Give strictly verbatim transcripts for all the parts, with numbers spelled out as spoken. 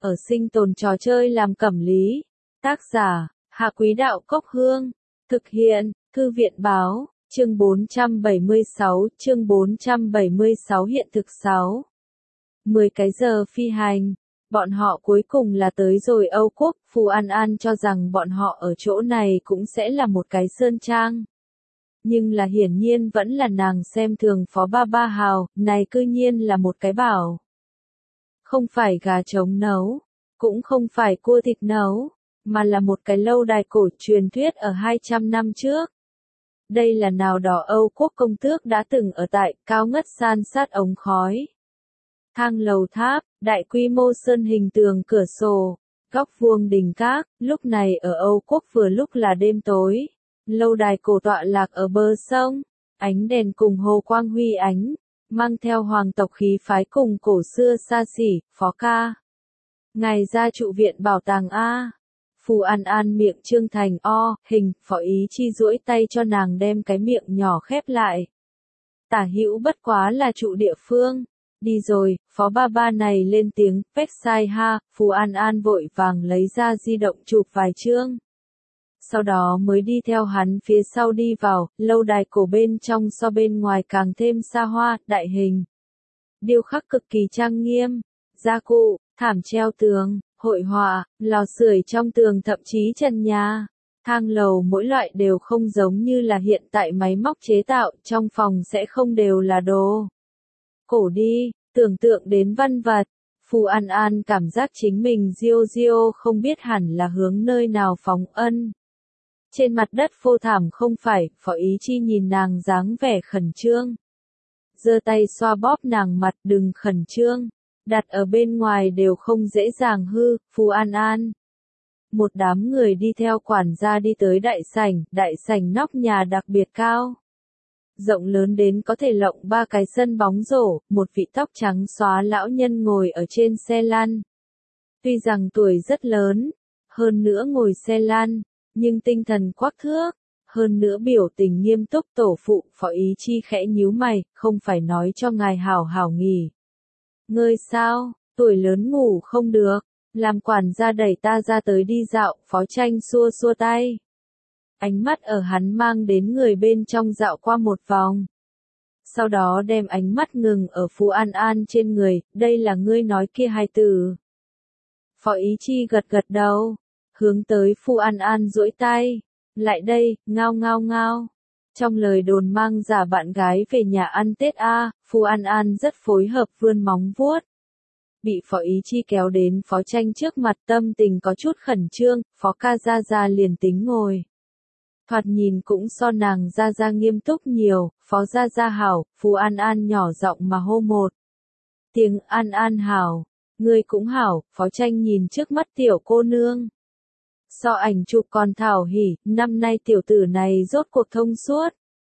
ở sinh tồn trò chơi làm cẩm lý. Tác giả, Hạ Quý Đạo Cốc Hương. Thực hiện, Thư viện Báo, chương bốn trăm bảy mươi sáu, chương bốn trăm bảy mươi sáu hiện thực sáu. mười cái giờ phi hành, bọn họ cuối cùng là tới rồi Âu Quốc. Phù An An cho rằng bọn họ ở chỗ này cũng sẽ là một cái sơn trang. Nhưng là hiển nhiên vẫn là nàng xem thường Phó Ba Ba Hào, này cư nhiên là một cái bảo. Không phải gà trống nấu, cũng không phải cua thịt nấu, mà là một cái lâu đài cổ truyền thuyết ở hai trăm năm trước. Đây là nào đó Âu Quốc công tước đã từng ở tại, cao ngất san sát ống khói. Thang lầu tháp, đại quy mô sơn hình tường cửa sổ, góc vuông đình các, lúc này ở Âu Quốc vừa lúc là đêm tối. Lâu đài cổ tọa lạc ở bờ sông, ánh đèn cùng hồ quang huy ánh, mang theo hoàng tộc khí phái cùng cổ xưa xa xỉ. Phó ca, ngài ra trụ viện bảo tàng A. Phù An An miệng trương thành o, hình. Phó Ý Chi duỗi tay cho nàng đem cái miệng nhỏ khép lại. Tả hữu bất quá là trụ địa phương. Đi rồi, Phó Ba Ba này lên tiếng, Vexai ha. Phù An An vội vàng lấy ra di động chụp vài chương. Sau đó mới đi theo hắn phía sau đi vào, lâu đài cổ bên trong so bên ngoài càng thêm xa hoa, đại hình. Điêu khắc cực kỳ trang nghiêm, gia cụ, thảm treo tường, hội họa, lò sưởi trong tường thậm chí trần nhà. Thang lầu mỗi loại đều không giống như là hiện tại máy móc chế tạo, trong phòng sẽ không đều là đồ cổ đi, tưởng tượng đến văn vật. Phù An An cảm giác chính mình diêu diêu không biết hẳn là hướng nơi nào phóng ân. Trên mặt đất phô thảm không phải. Phó Ý Chi nhìn nàng dáng vẻ khẩn trương, giơ tay xoa bóp nàng mặt, đừng khẩn trương, đặt ở bên ngoài đều không dễ dàng hư. Phù An An. Một đám người đi theo quản gia đi tới đại sảnh, đại sảnh nóc nhà đặc biệt cao. Rộng lớn đến có thể lộng ba cái sân bóng rổ, một vị tóc trắng xóa lão nhân ngồi ở trên xe lăn. Tuy rằng tuổi rất lớn, hơn nữa ngồi xe lăn, nhưng tinh thần quắc thước, hơn nữa biểu tình nghiêm túc. Tổ phụ. Phó Ý Chi khẽ nhíu mày, không phải nói cho ngài hảo hảo nghỉ ngơi sao, tuổi lớn ngủ không được, làm quản gia đẩy ta ra tới đi dạo. Phó Tranh xua xua tay. Ánh mắt ở hắn mang đến người bên trong dạo qua một vòng. Sau đó đem ánh mắt ngừng ở Phù An An trên người, đây là ngươi nói kia hai từ. Phó Ý Chi gật gật đầu, hướng tới Phù An An duỗi tay. Lại đây, ngao ngao ngao. Trong lời đồn mang giả bạn gái về nhà ăn Tết A, Phù An An rất phối hợp vươn móng vuốt. Bị Phó Ý Chi kéo đến Phó Tranh trước mặt, tâm tình có chút khẩn trương. Phó ca ra ra liền tính ngồi. Thoạt nhìn cũng so nàng ra ra nghiêm túc nhiều. Phó ra ra hảo. Phù An An nhỏ giọng mà hô một tiếng. An An hảo, ngươi cũng hảo. Phó Tranh nhìn trước mắt tiểu cô nương, so ảnh chụp còn thảo hỉ, năm nay tiểu tử này rốt cuộc thông suốt.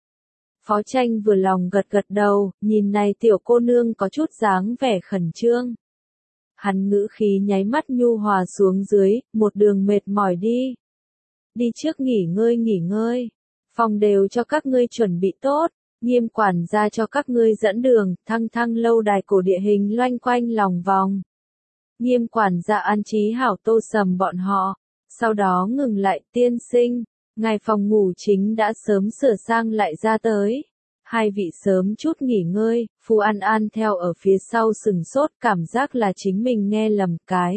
Phó Tranh vừa lòng gật gật đầu, nhìn này tiểu cô nương có chút dáng vẻ khẩn trương. Hắn ngữ khí nháy mắt nhu hòa xuống dưới, một đường mệt mỏi đi. Đi trước nghỉ ngơi nghỉ ngơi. Phòng đều cho các ngươi chuẩn bị tốt, Nghiêm quản gia cho các ngươi dẫn đường. Thăng thăng lâu đài cổ địa hình loanh quanh lòng vòng. Nghiêm quản gia an trí hảo Tô Sầm bọn họ. Sau đó ngừng lại. Tiên sinh, ngài phòng ngủ chính đã sớm sửa sang lại ra tới. Hai vị sớm chút nghỉ ngơi. Phù An An theo ở phía sau sừng sốt, cảm giác là chính mình nghe lầm cái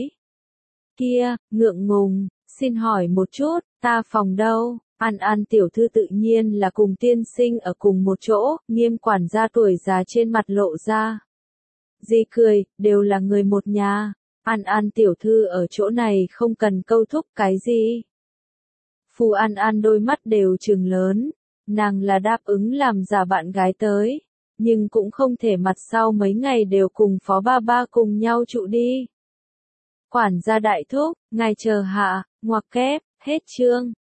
kia, ngượng ngùng, xin hỏi một chút, ta phòng đâu? An An tiểu thư tự nhiên là cùng tiên sinh ở cùng một chỗ. Nghiêm quản gia tuổi già trên mặt lộ ra gì cười, đều là người một nhà. An An tiểu thư ở chỗ này không cần câu thúc cái gì. Phù An An đôi mắt đều trừng lớn, nàng là đáp ứng làm giả bạn gái tới, nhưng cũng không thể mặt sau mấy ngày đều cùng Phó Ba Ba cùng nhau trụ đi. Quản gia đại thúc, ngài chờ hạ, ngoặc kép, hết chương.